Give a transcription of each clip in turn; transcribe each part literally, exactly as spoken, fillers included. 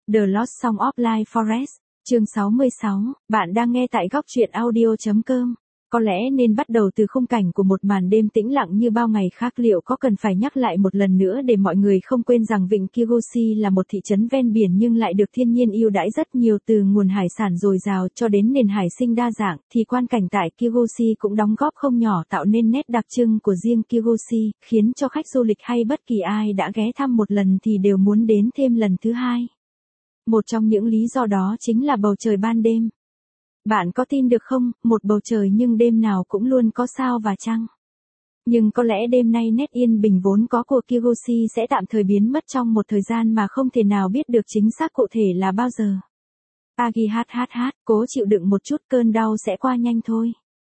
The Lost Song of Life Forest, chương sáu mươi sáu, bạn đang nghe tại góc truyện audio.com. Có lẽ nên bắt đầu từ khung cảnh của một màn đêm tĩnh lặng như bao ngày khác. Liệu có cần phải nhắc lại một lần nữa để mọi người không quên rằng vịnh Kigoshi là một thị trấn ven biển nhưng lại được thiên nhiên ưu đãi rất nhiều, từ nguồn hải sản dồi dào cho đến nền hải sinh đa dạng, thì quan cảnh tại Kigoshi cũng đóng góp không nhỏ tạo nên nét đặc trưng của riêng Kigoshi, khiến cho khách du lịch hay bất kỳ ai đã ghé thăm một lần thì đều muốn đến thêm lần thứ hai. Một trong những lý do đó chính là bầu trời ban đêm. Bạn có tin được không, một bầu trời nhưng đêm nào cũng luôn có sao và trăng. Nhưng có lẽ đêm nay nét yên bình vốn có của Kigoshi sẽ tạm thời biến mất trong một thời gian mà không thể nào biết được chính xác cụ thể là bao giờ. Agi hát hát hát, cố chịu đựng một chút, cơn đau sẽ qua nhanh thôi.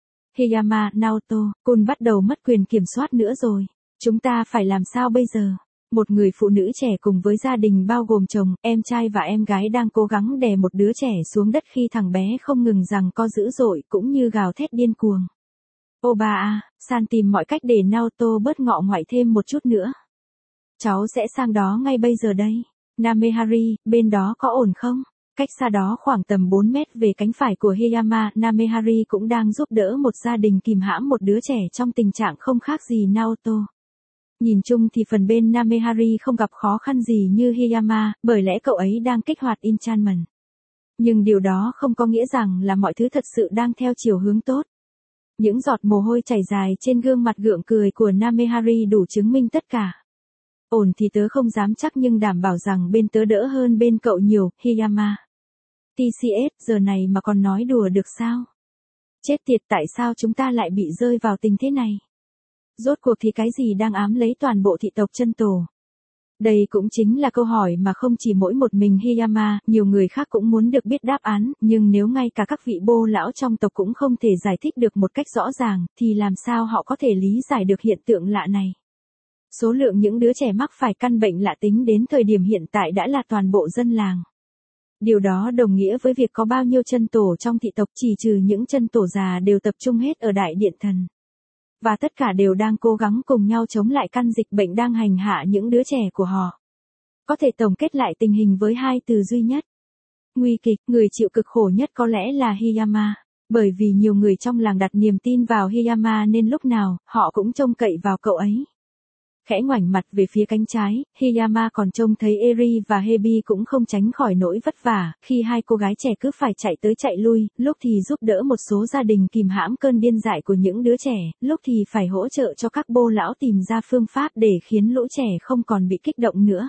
Hiyama, Naoto, Kun bắt đầu mất quyền kiểm soát nữa rồi. Chúng ta phải làm sao bây giờ? Một người phụ nữ trẻ cùng với gia đình bao gồm chồng, em trai và em gái đang cố gắng đè một đứa trẻ xuống đất khi thằng bé không ngừng giằng co dữ dội cũng như gào thét điên cuồng. Ô bà à, San tìm mọi cách để Naoto bớt ngọ ngoại thêm một chút nữa. Cháu sẽ sang đó ngay bây giờ đây. Namehari, bên đó có ổn không? Cách xa đó khoảng tầm bốn mét về cánh phải của Hiyama, Namehari cũng đang giúp đỡ một gia đình kìm hãm một đứa trẻ trong tình trạng không khác gì Naoto. Nhìn chung thì phần bên Namehari không gặp khó khăn gì như Hiyama, bởi lẽ cậu ấy đang kích hoạt enchantment. Nhưng điều đó không có nghĩa rằng là mọi thứ thật sự đang theo chiều hướng tốt. Những giọt mồ hôi chảy dài trên gương mặt gượng cười của Namehari đủ chứng minh tất cả. Ổn thì tớ không dám chắc nhưng đảm bảo rằng bên tớ đỡ hơn bên cậu nhiều, Hiyama. tê xê ét, giờ này mà còn nói đùa được sao? Chết tiệt, tại sao chúng ta lại bị rơi vào tình thế này? Rốt cuộc thì cái gì đang ám lấy toàn bộ thị tộc chân tổ? Đây cũng chính là câu hỏi mà không chỉ mỗi một mình Hiyama, nhiều người khác cũng muốn được biết đáp án, nhưng nếu ngay cả các vị bô lão trong tộc cũng không thể giải thích được một cách rõ ràng, thì làm sao họ có thể lý giải được hiện tượng lạ này? Số lượng những đứa trẻ mắc phải căn bệnh lạ tính đến thời điểm hiện tại đã là toàn bộ dân làng. Điều đó đồng nghĩa với việc có bao nhiêu chân tổ trong thị tộc, chỉ trừ những chân tổ già đều tập trung hết ở Đại Điện Thần. Và tất cả đều đang cố gắng cùng nhau chống lại căn dịch bệnh đang hành hạ những đứa trẻ của họ. Có thể tổng kết lại tình hình với hai từ duy nhất. Nguy kịch. Người chịu cực khổ nhất có lẽ là Hiyama. Bởi vì nhiều người trong làng đặt niềm tin vào Hiyama nên lúc nào, họ cũng trông cậy vào cậu ấy. Khẽ ngoảnh mặt về phía cánh trái, Hiyama còn trông thấy Eri và Hebi cũng không tránh khỏi nỗi vất vả, khi hai cô gái trẻ cứ phải chạy tới chạy lui, lúc thì giúp đỡ một số gia đình kìm hãm cơn điên dại của những đứa trẻ, lúc thì phải hỗ trợ cho các bô lão tìm ra phương pháp để khiến lũ trẻ không còn bị kích động nữa.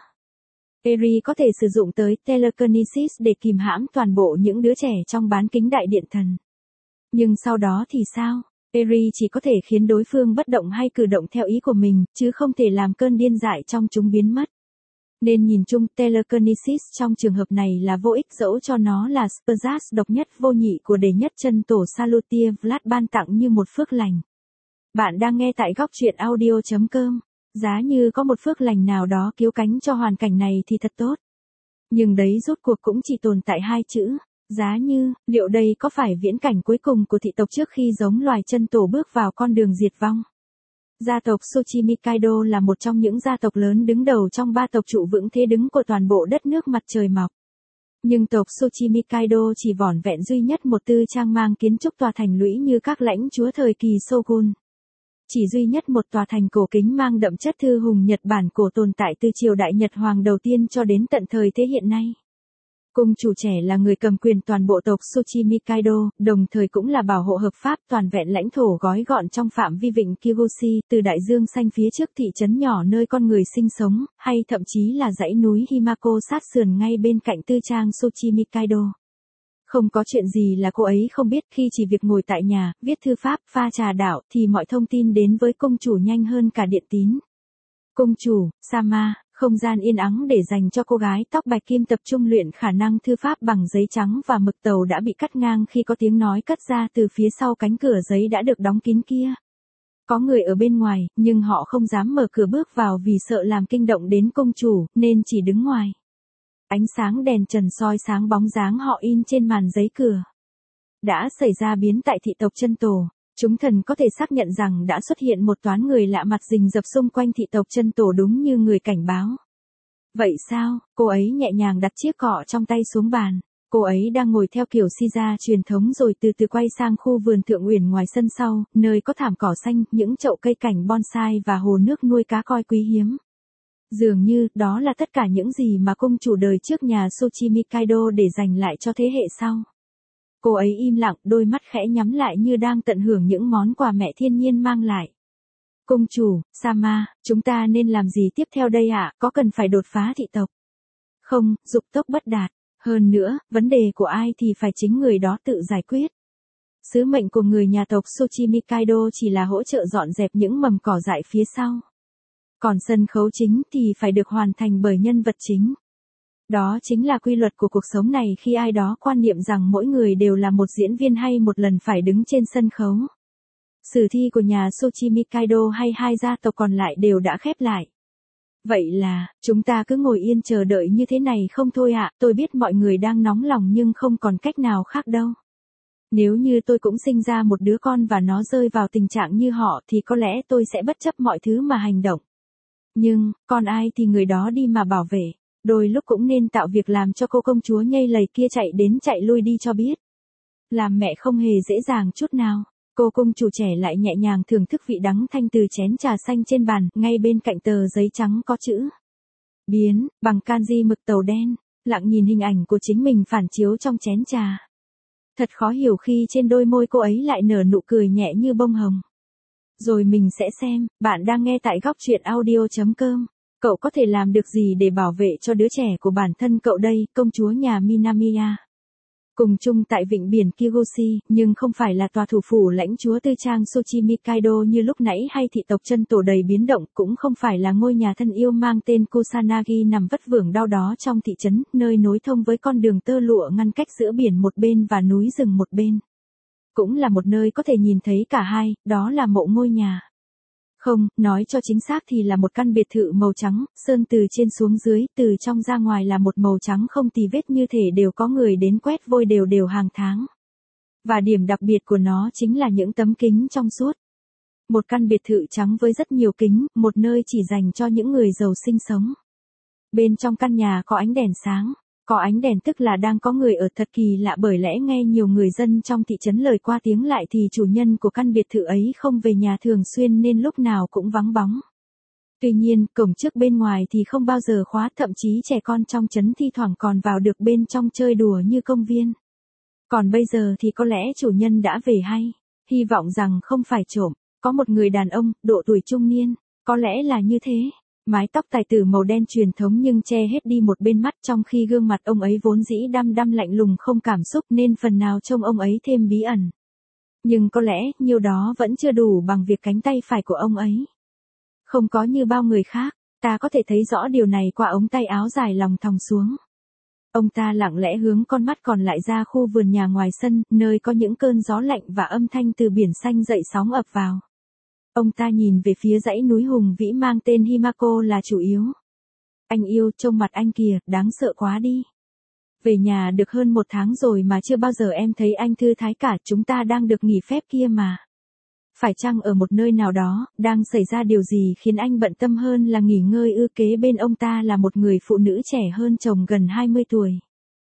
Eri có thể sử dụng tới telekinesis để kìm hãm toàn bộ những đứa trẻ trong bán kính Đại Điện Thần. Nhưng sau đó thì sao? Eri chỉ có thể khiến đối phương bất động hay cử động theo ý của mình, chứ không thể làm cơn điên dại trong chúng biến mất. Nên nhìn chung, telekinesis trong trường hợp này là vô ích, dẫu cho nó là Spazas độc nhất vô nhị của đệ nhất chân tổ Salutia Vlad ban tặng như một phước lành. Bạn đang nghe tại góc truyện audio.com. Giá như có một phước lành nào đó cứu cánh cho hoàn cảnh này thì thật tốt. Nhưng đấy rốt cuộc cũng chỉ tồn tại hai chữ. Giá như, liệu đây có phải viễn cảnh cuối cùng của thị tộc trước khi giống loài chân tổ bước vào con đường diệt vong? Gia tộc Sochimi Kaido là một trong những gia tộc lớn đứng đầu trong ba tộc trụ vững thế đứng của toàn bộ đất nước mặt trời mọc. Nhưng tộc Sochimi Kaido chỉ vỏn vẹn duy nhất một tư trang mang kiến trúc tòa thành lũy như các lãnh chúa thời kỳ Shogun. Chỉ duy nhất một tòa thành cổ kính mang đậm chất thư hùng Nhật Bản cổ tồn tại từ triều đại Nhật Hoàng đầu tiên cho đến tận thời thế hiện nay. Cung chủ trẻ là người cầm quyền toàn bộ tộc Sochimi Kaido, đồng thời cũng là bảo hộ hợp pháp toàn vẹn lãnh thổ gói gọn trong phạm vi vịnh Kigoshi, từ đại dương xanh phía trước thị trấn nhỏ nơi con người sinh sống, hay thậm chí là dãy núi Himako sát sườn ngay bên cạnh tư trang Sochimi Kaido. Không có chuyện gì là cô ấy không biết, khi chỉ việc ngồi tại nhà, viết thư pháp, pha trà đảo, thì mọi thông tin đến với cung chủ nhanh hơn cả điện tín. Cung chủ, Sama. Không gian yên ắng để dành cho cô gái tóc bạch kim tập trung luyện khả năng thư pháp bằng giấy trắng và mực tàu đã bị cắt ngang khi có tiếng nói cất ra từ phía sau cánh cửa giấy đã được đóng kín kia. Có người ở bên ngoài, nhưng họ không dám mở cửa bước vào vì sợ làm kinh động đến công chủ, nên chỉ đứng ngoài. Ánh sáng đèn trần soi sáng bóng dáng họ in trên màn giấy cửa. Đã xảy ra biến tại thị tộc chân tổ. Chúng thần có thể xác nhận rằng đã xuất hiện một toán người lạ mặt rình rập xung quanh thị tộc chân tổ đúng như người cảnh báo. Vậy sao? Cô ấy nhẹ nhàng đặt chiếc cọ trong tay xuống bàn. Cô ấy đang ngồi theo kiểu si ra truyền thống rồi từ từ quay sang khu vườn thượng uyển ngoài sân sau, nơi có thảm cỏ xanh, những chậu cây cảnh bonsai và hồ nước nuôi cá koi quý hiếm. Dường như, đó là tất cả những gì mà công chủ đời trước nhà Soichi Mikado để dành lại cho thế hệ sau. Cô ấy im lặng, đôi mắt khẽ nhắm lại như đang tận hưởng những món quà mẹ thiên nhiên mang lại. Công chủ, Sama, chúng ta nên làm gì tiếp theo đây ạ, có cần phải đột phá thị tộc? Không, dục tốc bất đạt. Hơn nữa, vấn đề của ai thì phải chính người đó tự giải quyết. Sứ mệnh của người nhà tộc Soichi Mikado chỉ là hỗ trợ dọn dẹp những mầm cỏ dại phía sau. Còn sân khấu chính thì phải được hoàn thành bởi nhân vật chính. Đó chính là quy luật của cuộc sống này khi ai đó quan niệm rằng mỗi người đều là một diễn viên hay một lần phải đứng trên sân khấu. Sử thi của nhà Soichi Mikado hay hai gia tộc còn lại đều đã khép lại. Vậy là, chúng ta cứ ngồi yên chờ đợi như thế này không thôi ạ, tôi biết mọi người đang nóng lòng nhưng không còn cách nào khác đâu. Nếu như tôi cũng sinh ra một đứa con và nó rơi vào tình trạng như họ thì có lẽ tôi sẽ bất chấp mọi thứ mà hành động. Nhưng, con ai thì người đó đi mà bảo vệ, đôi lúc cũng nên tạo việc làm cho cô công chúa nhây lầy kia chạy đến chạy lui đi cho biết. Làm mẹ không hề dễ dàng chút nào. Cô công chủ trẻ lại nhẹ nhàng thưởng thức vị đắng thanh từ chén trà xanh trên bàn, ngay bên cạnh tờ giấy trắng có chữ biến, bằng kanji mực tàu đen, lặng nhìn hình ảnh của chính mình phản chiếu trong chén trà. Thật khó hiểu khi trên đôi môi cô ấy lại nở nụ cười nhẹ như bông hồng. Rồi mình sẽ xem, bạn đang nghe tại góc truyện audio chấm com. Cậu có thể làm được gì để bảo vệ cho đứa trẻ của bản thân cậu đây, công chúa nhà Minamiya? Cùng chung tại vịnh biển Kigoshi, nhưng không phải là tòa thủ phủ lãnh chúa tư trang Soichi Mikado như lúc nãy hay thị tộc chân tổ đầy biến động, cũng không phải là ngôi nhà thân yêu mang tên Kusanagi nằm vất vưởng đau đó trong thị trấn, nơi nối thông với con đường tơ lụa ngăn cách giữa biển một bên và núi rừng một bên. Cũng là một nơi có thể nhìn thấy cả hai, đó là mộ ngôi nhà. Không, nói cho chính xác thì là một căn biệt thự màu trắng, sơn từ trên xuống dưới, từ trong ra ngoài là một màu trắng không tì vết như thể đều có người đến quét vôi đều đều hàng tháng. Và điểm đặc biệt của nó chính là những tấm kính trong suốt. Một căn biệt thự trắng với rất nhiều kính, một nơi chỉ dành cho những người giàu sinh sống. Bên trong căn nhà có ánh đèn sáng. Có ánh đèn tức là đang có người ở, thật kỳ lạ bởi lẽ nghe nhiều người dân trong thị trấn lời qua tiếng lại thì chủ nhân của căn biệt thự ấy không về nhà thường xuyên nên lúc nào cũng vắng bóng. Tuy nhiên, cổng trước bên ngoài thì không bao giờ khóa, thậm chí trẻ con trong trấn thi thoảng còn vào được bên trong chơi đùa như công viên. Còn bây giờ thì có lẽ chủ nhân đã về hay, hy vọng rằng không phải trộm, có một người đàn ông, độ tuổi trung niên, có lẽ là như thế. Mái tóc tài tử màu đen truyền thống nhưng che hết đi một bên mắt, trong khi gương mặt ông ấy vốn dĩ đăm đăm lạnh lùng không cảm xúc nên phần nào trông ông ấy thêm bí ẩn. Nhưng có lẽ, nhiều đó vẫn chưa đủ bằng việc cánh tay phải của ông ấy không có như bao người khác, ta có thể thấy rõ điều này qua ống tay áo dài lòng thòng xuống. Ông ta lặng lẽ hướng con mắt còn lại ra khu vườn nhà ngoài sân, nơi có những cơn gió lạnh và âm thanh từ biển xanh dậy sóng ập vào. Ông ta nhìn về phía dãy núi hùng vĩ mang tên Himako là chủ yếu. Anh yêu, trông mặt anh kìa, đáng sợ quá đi. Về nhà được hơn một tháng rồi mà chưa bao giờ em thấy anh thư thái cả, chúng ta đang được nghỉ phép kia mà. Phải chăng ở một nơi nào đó, đang xảy ra điều gì khiến anh bận tâm hơn là nghỉ ngơi ư? Kế bên ông ta là một người phụ nữ trẻ hơn chồng gần hai mươi tuổi.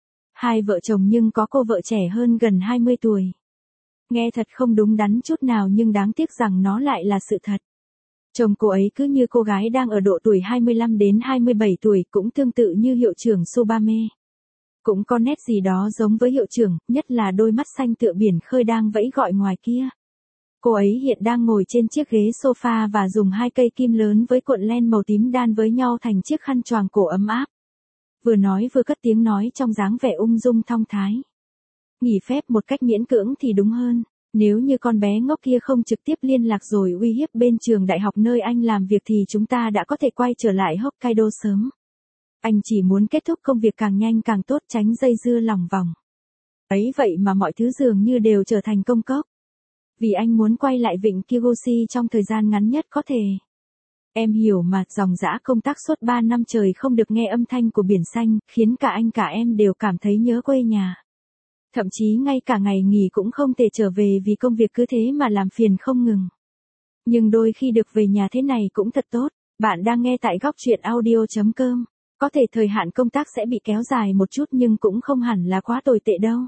Hai vợ chồng nhưng có cô vợ trẻ hơn gần hai mươi tuổi. Nghe thật không đúng đắn chút nào nhưng đáng tiếc rằng nó lại là sự thật. Chồng cô ấy cứ như cô gái đang ở độ tuổi hai mươi lăm đến hai mươi bảy tuổi, cũng tương tự như hiệu trưởng Tsubame. Cũng có nét gì đó giống với hiệu trưởng, nhất là đôi mắt xanh tựa biển khơi đang vẫy gọi ngoài kia. Cô ấy hiện đang ngồi trên chiếc ghế sofa và dùng hai cây kim lớn với cuộn len màu tím đan với nhau thành chiếc khăn choàng cổ ấm áp. Vừa nói vừa cất tiếng nói trong dáng vẻ ung dung thong thái. Nghỉ phép một cách miễn cưỡng thì đúng hơn, nếu như con bé ngốc kia không trực tiếp liên lạc rồi uy hiếp bên trường đại học nơi anh làm việc thì chúng ta đã có thể quay trở lại Hokkaido sớm. Anh chỉ muốn kết thúc công việc càng nhanh càng tốt, tránh dây dưa lòng vòng. Ấy vậy mà mọi thứ dường như đều trở thành công cốc. Vì anh muốn quay lại vịnh Kigoshi trong thời gian ngắn nhất có thể. Em hiểu mà, dòng dã công tác suốt ba năm trời không được nghe âm thanh của biển xanh, khiến cả anh cả em đều cảm thấy nhớ quê nhà. Thậm chí ngay cả ngày nghỉ cũng không thể trở về vì công việc cứ thế mà làm phiền không ngừng. Nhưng đôi khi được về nhà thế này cũng thật tốt. Bạn đang nghe tại góc truyện audio chấm com. Có thể thời hạn công tác sẽ bị kéo dài một chút nhưng cũng không hẳn là quá tồi tệ đâu.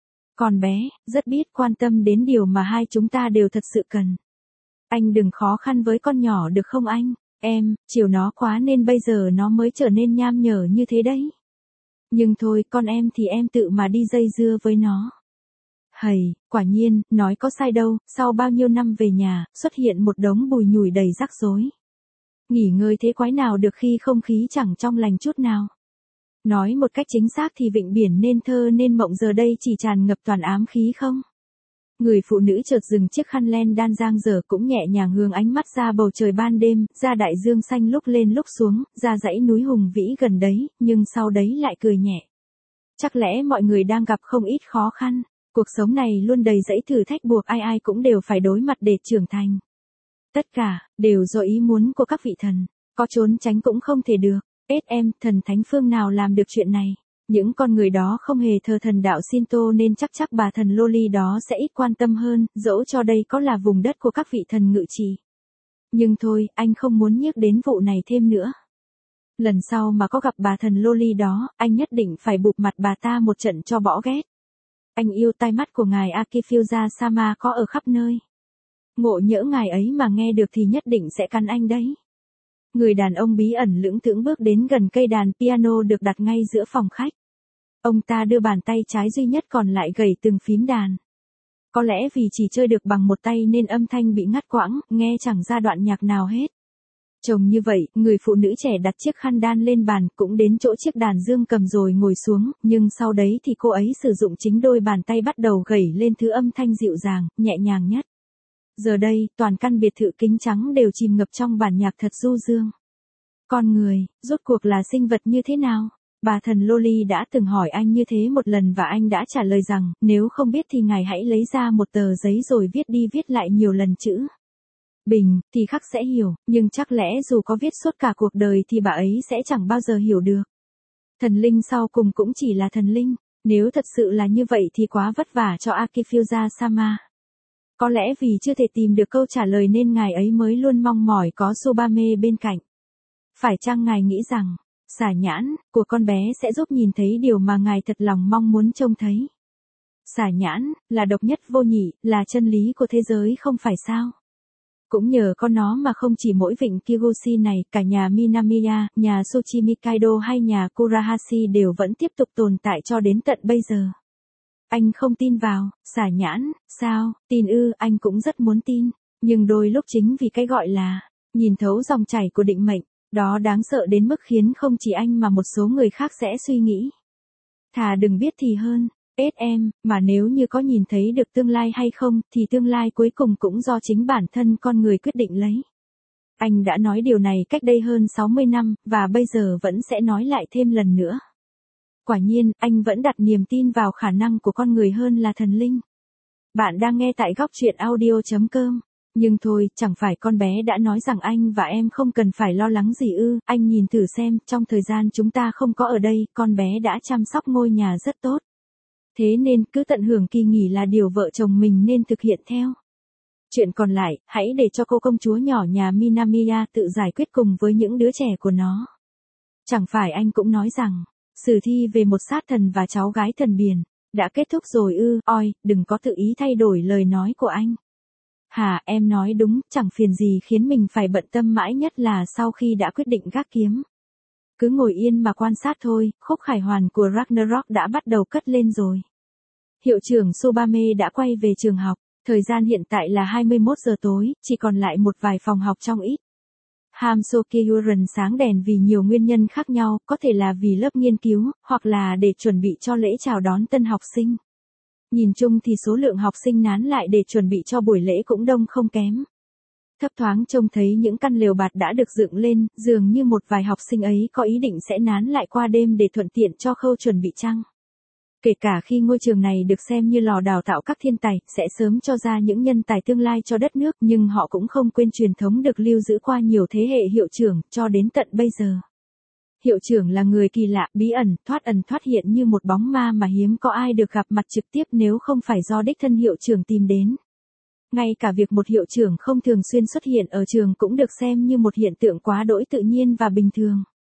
Con bé, rất biết quan tâm đến điều mà hai chúng ta đều thật sự cần. Anh đừng khó khăn với con nhỏ được không anh? Em, chiều nó quá nên bây giờ nó mới trở nên nham nhở như thế đấy. Nhưng thôi, con em thì em tự mà đi dây dưa với nó. Hầy, quả nhiên, nói có sai đâu, sau bao nhiêu năm về nhà, xuất hiện một đống bùi nhùi đầy rắc rối. Nghỉ ngơi thế quái nào được khi không khí chẳng trong lành chút nào. Nói một cách chính xác thì vịnh biển nên thơ nên mộng giờ đây chỉ tràn ngập toàn ám khí không? Người phụ nữ chợt dừng chiếc khăn len đan giang dở cũng nhẹ nhàng hướng ánh mắt ra bầu trời ban đêm, ra đại dương xanh lúc lên lúc xuống, ra dãy núi hùng vĩ gần đấy, nhưng sau đấy lại cười nhẹ. Chắc lẽ mọi người đang gặp không ít khó khăn, cuộc sống này luôn đầy dẫy thử thách buộc ai ai cũng đều phải đối mặt để trưởng thành. Tất cả, đều do ý muốn của các vị thần, có trốn tránh cũng không thể được. ét em, thần thánh phương nào làm được chuyện này? Những con người đó không hề thờ thần đạo Shinto nên chắc chắc bà thần Loli đó sẽ ít quan tâm hơn, dẫu cho đây có là vùng đất của các vị thần ngự trì. Nhưng thôi, anh không muốn nhắc đến vụ này thêm nữa. Lần sau mà có gặp bà thần Loli đó, anh nhất định phải bụp mặt bà ta một trận cho bỏ ghét. Anh yêu tai mắt của ngài Akifusa Sama có ở khắp nơi. Ngộ nhỡ ngài ấy mà nghe được thì nhất định sẽ cắn anh đấy. Người đàn ông bí ẩn lững thững bước đến gần cây đàn piano được đặt ngay giữa phòng khách. Ông ta đưa bàn tay trái duy nhất còn lại gẩy từng phím đàn. Có lẽ vì chỉ chơi được bằng một tay nên âm thanh bị ngắt quãng, nghe chẳng ra đoạn nhạc nào hết. Trông như vậy, người phụ nữ trẻ đặt chiếc khăn đan lên bàn, cũng đến chỗ chiếc đàn dương cầm rồi ngồi xuống, nhưng sau đấy thì cô ấy sử dụng chính đôi bàn tay bắt đầu gẩy lên thứ âm thanh dịu dàng, nhẹ nhàng nhất. Giờ đây, toàn căn biệt thự kính trắng đều chìm ngập trong bản nhạc thật du dương. Con người, rốt cuộc là sinh vật như thế nào? Bà thần Loli đã từng hỏi anh như thế một lần và anh đã trả lời rằng, nếu không biết thì ngài hãy lấy ra một tờ giấy rồi viết đi viết lại nhiều lần chữ. Bình, thì khắc sẽ hiểu, nhưng chắc lẽ dù có viết suốt cả cuộc đời thì bà ấy sẽ chẳng bao giờ hiểu được. Thần linh sau cùng cũng chỉ là thần linh, nếu thật sự là như vậy thì quá vất vả cho Akifusa Sama. Có lẽ vì chưa thể tìm được câu trả lời nên ngài ấy mới luôn mong mỏi có Tsubame bên cạnh. Phải chăng ngài nghĩ rằng, xả nhãn của con bé sẽ giúp nhìn thấy điều mà ngài thật lòng mong muốn trông thấy? Xả nhãn là độc nhất vô nhị, là chân lý của thế giới không phải sao? Cũng nhờ có nó mà không chỉ mỗi vịnh Kigoshi này, cả nhà Minamiya, nhà Tsuchimikaido hay nhà Kurahashi đều vẫn tiếp tục tồn tại cho đến tận bây giờ. Anh không tin vào, xả nhãn, sao, tin ư, anh cũng rất muốn tin, nhưng đôi lúc chính vì cái gọi là, nhìn thấu dòng chảy của định mệnh, đó đáng sợ đến mức khiến không chỉ anh mà một số người khác sẽ suy nghĩ. Thà đừng biết thì hơn, ét em, mà nếu như có nhìn thấy được tương lai hay không, thì tương lai cuối cùng cũng do chính bản thân con người quyết định lấy. Anh đã nói điều này cách đây hơn sáu mươi năm, và bây giờ vẫn sẽ nói lại thêm lần nữa. Quả nhiên, anh vẫn đặt niềm tin vào khả năng của con người hơn là thần linh. Bạn đang nghe tại góc truyện audio chấm com. Nhưng thôi, chẳng phải con bé đã nói rằng anh và em không cần phải lo lắng gì ư, anh nhìn thử xem, trong thời gian chúng ta không có ở đây, con bé đã chăm sóc ngôi nhà rất tốt. Thế nên, cứ tận hưởng kỳ nghỉ là điều vợ chồng mình nên thực hiện theo. Chuyện còn lại, hãy để cho cô công chúa nhỏ nhà Minamiya tự giải quyết cùng với những đứa trẻ của nó. Chẳng phải anh cũng nói rằng, sử thi về một sát thần và cháu gái thần biển, đã kết thúc rồi ư, oi, đừng có tự ý thay đổi lời nói của anh. Hả, em nói đúng, chẳng phiền gì khiến mình phải bận tâm mãi nhất là sau khi đã quyết định gác kiếm. Cứ ngồi yên mà quan sát thôi, khúc khải hoàn của Ragnarok đã bắt đầu cất lên rồi. Hiệu trưởng Tsubame đã quay về trường học, thời gian hiện tại là hai mươi mốt giờ tối, chỉ còn lại một vài phòng học trong ít. Hamsokyuren sáng đèn vì nhiều nguyên nhân khác nhau, có thể là vì lớp nghiên cứu, hoặc là để chuẩn bị cho lễ chào đón tân học sinh. Nhìn chung thì số lượng học sinh nán lại để chuẩn bị cho buổi lễ cũng đông không kém. Thấp thoáng trông thấy những căn lều bạt đã được dựng lên, dường như một vài học sinh ấy có ý định sẽ nán lại qua đêm để thuận tiện cho khâu chuẩn bị chăng. Kể cả khi ngôi trường này được xem như lò đào tạo các thiên tài, sẽ sớm cho ra những nhân tài tương lai cho đất nước, nhưng họ cũng không quên truyền thống được lưu giữ qua nhiều thế hệ hiệu trưởng, cho đến tận bây giờ. Hiệu trưởng là người kỳ lạ, bí ẩn, thoát ẩn thoát hiện như một bóng ma mà hiếm có ai được gặp mặt trực tiếp nếu không phải do đích thân hiệu trưởng tìm đến. Ngay cả việc một hiệu trưởng không thường xuyên xuất hiện ở trường cũng được xem như một hiện tượng quá đỗi tự nhiên và bình thường.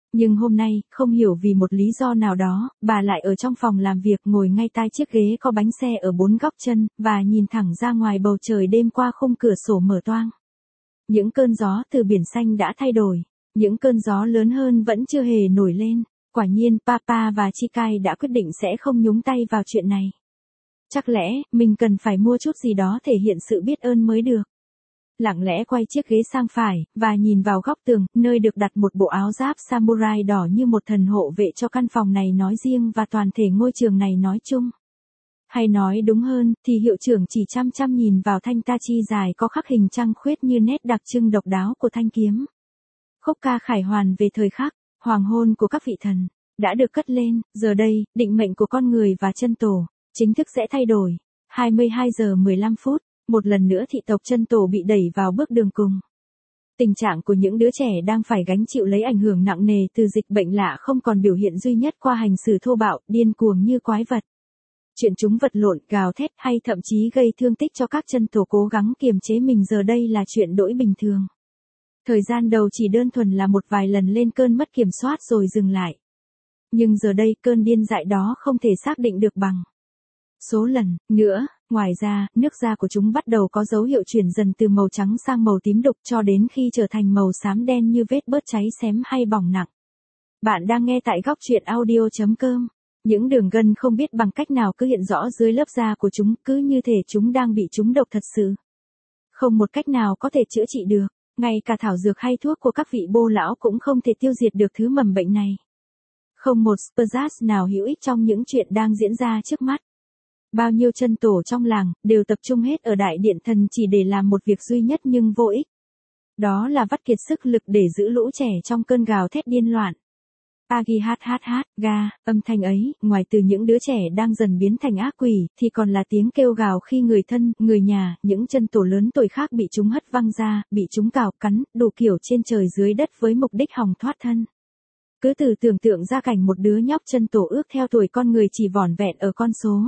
Nhưng hôm nay, không hiểu vì một lý do nào đó, bà lại ở trong phòng làm việc ngồi ngay tai chiếc ghế có bánh xe ở bốn góc chân, và nhìn thẳng ra ngoài bầu trời đêm qua khung cửa sổ mở toang. Những cơn gió từ biển xanh đã thay đổi, những cơn gió lớn hơn vẫn chưa hề nổi lên. Quả nhiên Papa và Chikai đã quyết định sẽ không nhúng tay vào chuyện này. Chắc lẽ, mình cần phải mua chút gì đó thể hiện sự biết ơn mới được. Lặng lẽ quay chiếc ghế sang phải, và nhìn vào góc tường, nơi được đặt một bộ áo giáp samurai đỏ như một thần hộ vệ cho căn phòng này nói riêng và toàn thể ngôi trường này nói chung. Hay nói đúng hơn, thì hiệu trưởng chỉ chăm chăm nhìn vào thanh tachi dài có khắc hình trăng khuyết như nét đặc trưng độc đáo của thanh kiếm. Khúc ca khải hoàn về thời khắc, hoàng hôn của các vị thần, đã được cất lên, giờ đây, định mệnh của con người và chân tổ, chính thức sẽ thay đổi. hai mươi hai giờ mười lăm phút, một lần nữa thị tộc chân tổ bị đẩy vào bước đường cùng. Tình trạng của những đứa trẻ đang phải gánh chịu lấy ảnh hưởng nặng nề từ dịch bệnh lạ không còn biểu hiện duy nhất qua hành xử thô bạo, điên cuồng như quái vật. Chuyện chúng vật lộn, gào thét hay thậm chí gây thương tích cho các chân tổ cố gắng kiềm chế mình giờ đây là chuyện đỗi bình thường. Thời gian đầu chỉ đơn thuần là một vài lần lên cơn mất kiểm soát rồi dừng lại. Nhưng giờ đây cơn điên dại đó không thể xác định được bằng số lần nữa. Ngoài ra, nước da của chúng bắt đầu có dấu hiệu chuyển dần từ màu trắng sang màu tím đục cho đến khi trở thành màu xám đen như vết bớt cháy xém hay bỏng nặng. Bạn đang nghe tại góc truyện audio chấm com. Những đường gân không biết bằng cách nào cứ hiện rõ dưới lớp da của chúng, cứ như thể chúng đang bị trúng độc thật sự. Không một cách nào có thể chữa trị được, ngay cả thảo dược hay thuốc của các vị bô lão cũng không thể tiêu diệt được thứ mầm bệnh này. Không một spazat nào hữu ích trong những chuyện đang diễn ra trước mắt. Bao nhiêu chân tổ trong làng, đều tập trung hết ở đại điện thần chỉ để làm một việc duy nhất nhưng vô ích. Đó là vắt kiệt sức lực để giữ lũ trẻ trong cơn gào thét điên loạn. Agi hát hát hát, ga, âm thanh ấy, ngoài từ những đứa trẻ đang dần biến thành ác quỷ, thì còn là tiếng kêu gào khi người thân, người nhà, những chân tổ lớn tuổi khác bị chúng hất văng ra, bị chúng cào cắn, đủ kiểu trên trời dưới đất với mục đích hòng thoát thân. Cứ từ tưởng tượng ra cảnh một đứa nhóc chân tổ ước theo tuổi con người chỉ vỏn vẹn ở con số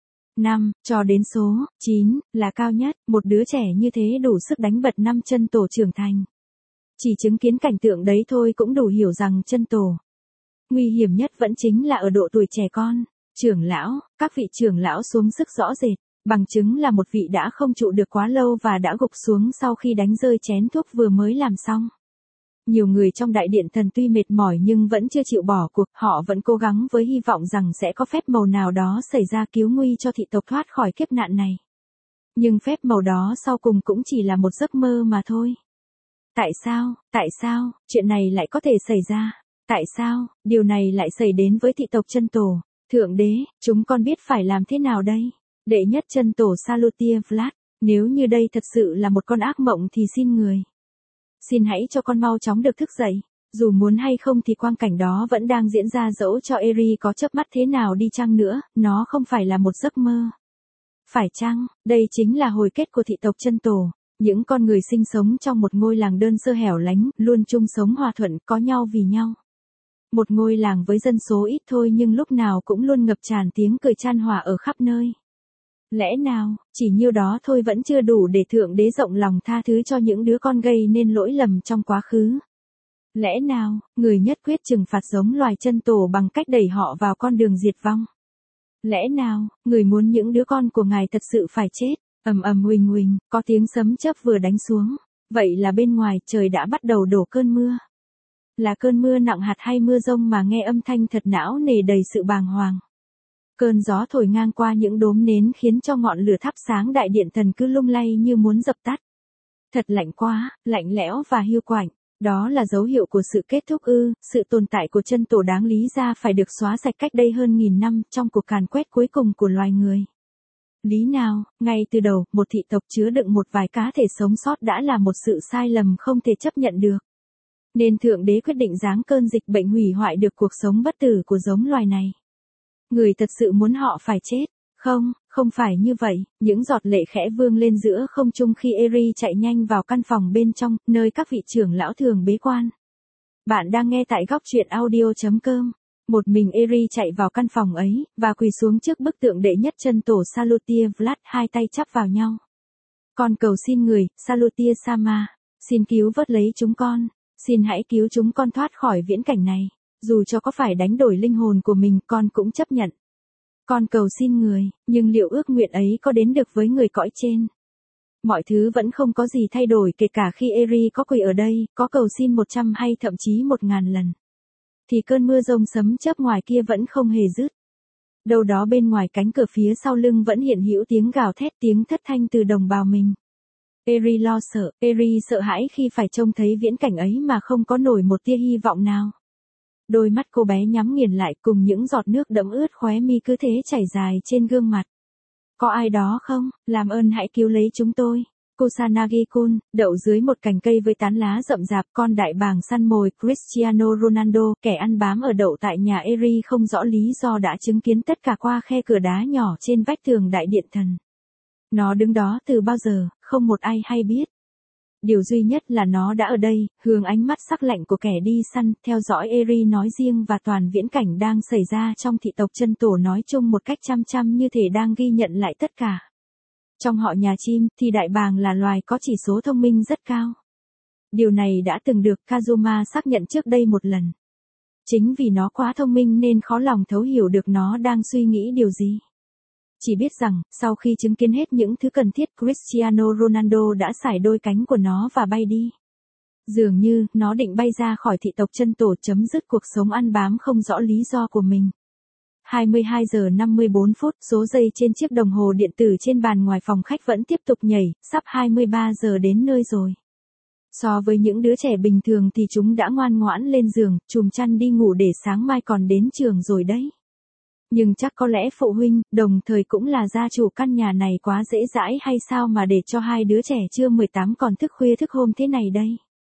năm, cho đến số chín, là cao nhất, một đứa trẻ như thế đủ sức đánh bật năm chân tổ trưởng thành. Chỉ chứng kiến cảnh tượng đấy thôi cũng đủ hiểu rằng chân tổ nguy hiểm nhất vẫn chính là ở độ tuổi trẻ con. Trưởng lão, các vị trưởng lão xuống sức rõ rệt, bằng chứng là một vị đã không trụ được quá lâu và đã gục xuống sau khi đánh rơi chén thuốc vừa mới làm xong. Nhiều người trong đại điện thần tuy mệt mỏi nhưng vẫn chưa chịu bỏ cuộc, họ vẫn cố gắng với hy vọng rằng sẽ có phép màu nào đó xảy ra cứu nguy cho thị tộc thoát khỏi kiếp nạn này. Nhưng phép màu đó sau cùng cũng chỉ là một giấc mơ mà thôi. Tại sao, tại sao, chuyện này lại có thể xảy ra? Tại sao, điều này lại xảy đến với thị tộc chân tổ? Thượng đế, chúng con biết phải làm thế nào đây? Đệ nhất chân tổ Salutia Vlad, nếu như đây thật sự là một con ác mộng thì xin người. Xin hãy cho con mau chóng được thức dậy. Dù muốn hay không thì quang cảnh đó vẫn đang diễn ra dẫu cho Eri có chớp mắt thế nào đi chăng nữa, nó không phải là một giấc mơ. Phải chăng, đây chính là hồi kết của thị tộc chân tổ. Những con người sinh sống trong một ngôi làng đơn sơ hẻo lánh, luôn chung sống hòa thuận, có nhau vì nhau. Một ngôi làng với dân số ít thôi nhưng lúc nào cũng luôn ngập tràn tiếng cười chan hòa ở khắp nơi. Lẽ nào, chỉ nhiêu đó thôi vẫn chưa đủ để Thượng Đế rộng lòng tha thứ cho những đứa con gây nên lỗi lầm trong quá khứ? Lẽ nào, người nhất quyết trừng phạt giống loài chân tổ bằng cách đẩy họ vào con đường diệt vong? Lẽ nào, người muốn những đứa con của ngài thật sự phải chết? Ầm ầm huỳnh huỳnh, có tiếng sấm chớp vừa đánh xuống. Vậy là bên ngoài trời đã bắt đầu đổ cơn mưa. Là cơn mưa nặng hạt hay mưa rông mà nghe âm thanh thật não nề đầy sự bàng hoàng. Cơn gió thổi ngang qua những đốm nến khiến cho ngọn lửa thắp sáng đại điện thần cứ lung lay như muốn dập tắt. Thật lạnh quá, lạnh lẽo và hiu quạnh. Đó là dấu hiệu của sự kết thúc ư? Sự tồn tại của chân tổ đáng lý ra phải được xóa sạch cách đây hơn nghìn năm trong cuộc càn quét cuối cùng của loài người. Lý nào, ngay từ đầu, một thị tộc chứa đựng một vài cá thể sống sót đã là một sự sai lầm không thể chấp nhận được. Nên Thượng Đế quyết định giáng cơn dịch bệnh hủy hoại được cuộc sống bất tử của giống loài này. Người thật sự muốn họ phải chết? Không, không phải như vậy. Những giọt lệ khẽ vương lên giữa không trung khi Eri chạy nhanh vào căn phòng bên trong, nơi các vị trưởng lão thường bế quan. Bạn đang nghe tại góc truyện audio chấm com. Một mình Eri chạy vào căn phòng ấy, và quỳ xuống trước bức tượng đệ nhất chân tổ Salutia Vlad, hai tay chắp vào nhau. Con cầu xin người, Salutia Sama, xin cứu vớt lấy chúng con. Xin hãy cứu chúng con thoát khỏi viễn cảnh này. Dù cho có phải đánh đổi linh hồn của mình, con cũng chấp nhận. Con cầu xin người, nhưng liệu ước nguyện ấy có đến được với người cõi trên? Mọi thứ vẫn không có gì thay đổi, kể cả khi Eri có quỳ ở đây, có cầu xin một trăm hay thậm chí một ngàn lần. Thì cơn mưa rông sấm chớp ngoài kia vẫn không hề dứt. Đâu đó bên ngoài cánh cửa phía sau lưng vẫn hiện hữu tiếng gào thét, tiếng thất thanh từ đồng bào mình. Eri lo sợ, Eri sợ hãi khi phải trông thấy viễn cảnh ấy mà không có nổi một tia hy vọng nào. Đôi mắt cô bé nhắm nghiền lại, cùng những giọt nước đẫm ướt khóe mi cứ thế chảy dài trên gương mặt. Có ai đó không? Làm ơn hãy cứu lấy chúng tôi. Kusanagi-kun, đậu dưới một cành cây với tán lá rậm rạp, con đại bàng săn mồi Cristiano Ronaldo, kẻ ăn bám ở đậu tại nhà Eri không rõ lý do đã chứng kiến tất cả qua khe cửa đá nhỏ trên vách tường đại điện thần. Nó đứng đó từ bao giờ, không một ai hay biết. Điều duy nhất là nó đã ở đây, hướng ánh mắt sắc lạnh của kẻ đi săn, theo dõi Eri nói riêng và toàn viễn cảnh đang xảy ra trong thị tộc chân tổ nói chung một cách chăm chăm như thể đang ghi nhận lại tất cả. Trong họ nhà chim, thì đại bàng là loài có chỉ số thông minh rất cao. Điều này đã từng được Kazuma xác nhận trước đây một lần. Chính vì nó quá thông minh nên khó lòng thấu hiểu được nó đang suy nghĩ điều gì. Chỉ biết rằng, sau khi chứng kiến hết những thứ cần thiết, Cristiano Ronaldo đã xải đôi cánh của nó và bay đi. Dường như, nó định bay ra khỏi thị tộc chân tổ, chấm dứt cuộc sống ăn bám không rõ lý do của mình. hai mươi hai giờ năm mươi bốn phút, số giây trên chiếc đồng hồ điện tử trên bàn ngoài phòng khách vẫn tiếp tục nhảy, sắp hai mươi ba giờ đến nơi rồi. So với những đứa trẻ bình thường thì chúng đã ngoan ngoãn lên giường, chùm chăn đi ngủ để sáng mai còn đến trường rồi đấy. Nhưng chắc có lẽ phụ huynh, đồng thời cũng là gia chủ căn nhà này quá dễ dãi hay sao mà để cho hai đứa trẻ chưa mười tám còn thức khuya thức hôm thế này đây.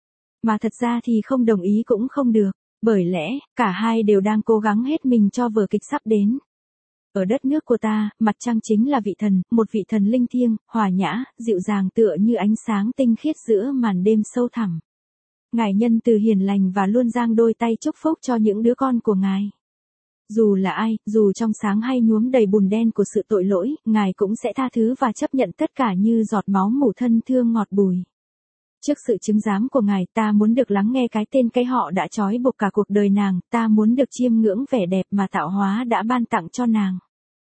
Mà thật ra thì không đồng ý cũng không được, bởi lẽ, cả hai đều đang cố gắng hết mình cho vở kịch sắp đến. Ở đất nước của ta, mặt trăng chính là vị thần, một vị thần linh thiêng, hòa nhã, dịu dàng tựa như ánh sáng tinh khiết giữa màn đêm sâu thẳm. Ngài nhân từ hiền lành và luôn giang đôi tay chúc phúc cho những đứa con của Ngài. Dù là ai, dù trong sáng hay nhuốm đầy bùn đen của sự tội lỗi, Ngài cũng sẽ tha thứ và chấp nhận tất cả như giọt máu mủ thân thương ngọt bùi. Trước sự chứng giám của Ngài, ta muốn được lắng nghe cái tên cái họ đã trói buộc cả cuộc đời nàng, ta muốn được chiêm ngưỡng vẻ đẹp mà tạo hóa đã ban tặng cho nàng.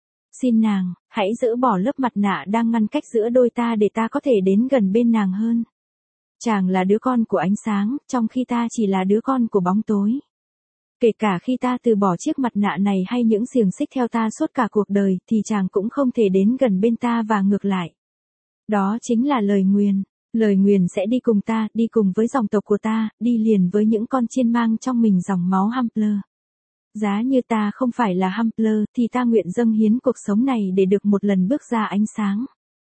Xin nàng, hãy dỡ bỏ lớp mặt nạ đang ngăn cách giữa đôi ta để ta có thể đến gần bên nàng hơn. Chàng là đứa con của ánh sáng, trong khi ta chỉ là đứa con của bóng tối. Kể cả khi ta từ bỏ chiếc mặt nạ này hay những xiềng xích theo ta suốt cả cuộc đời, thì chàng cũng không thể đến gần bên ta và ngược lại. Đó chính là lời nguyền. Lời nguyền sẽ đi cùng ta, đi cùng với dòng tộc của ta, đi liền với những con chiên mang trong mình dòng máu Humpler. Giá như ta không phải là Humpler, thì ta nguyện dâng hiến cuộc sống này để được một lần bước ra ánh sáng.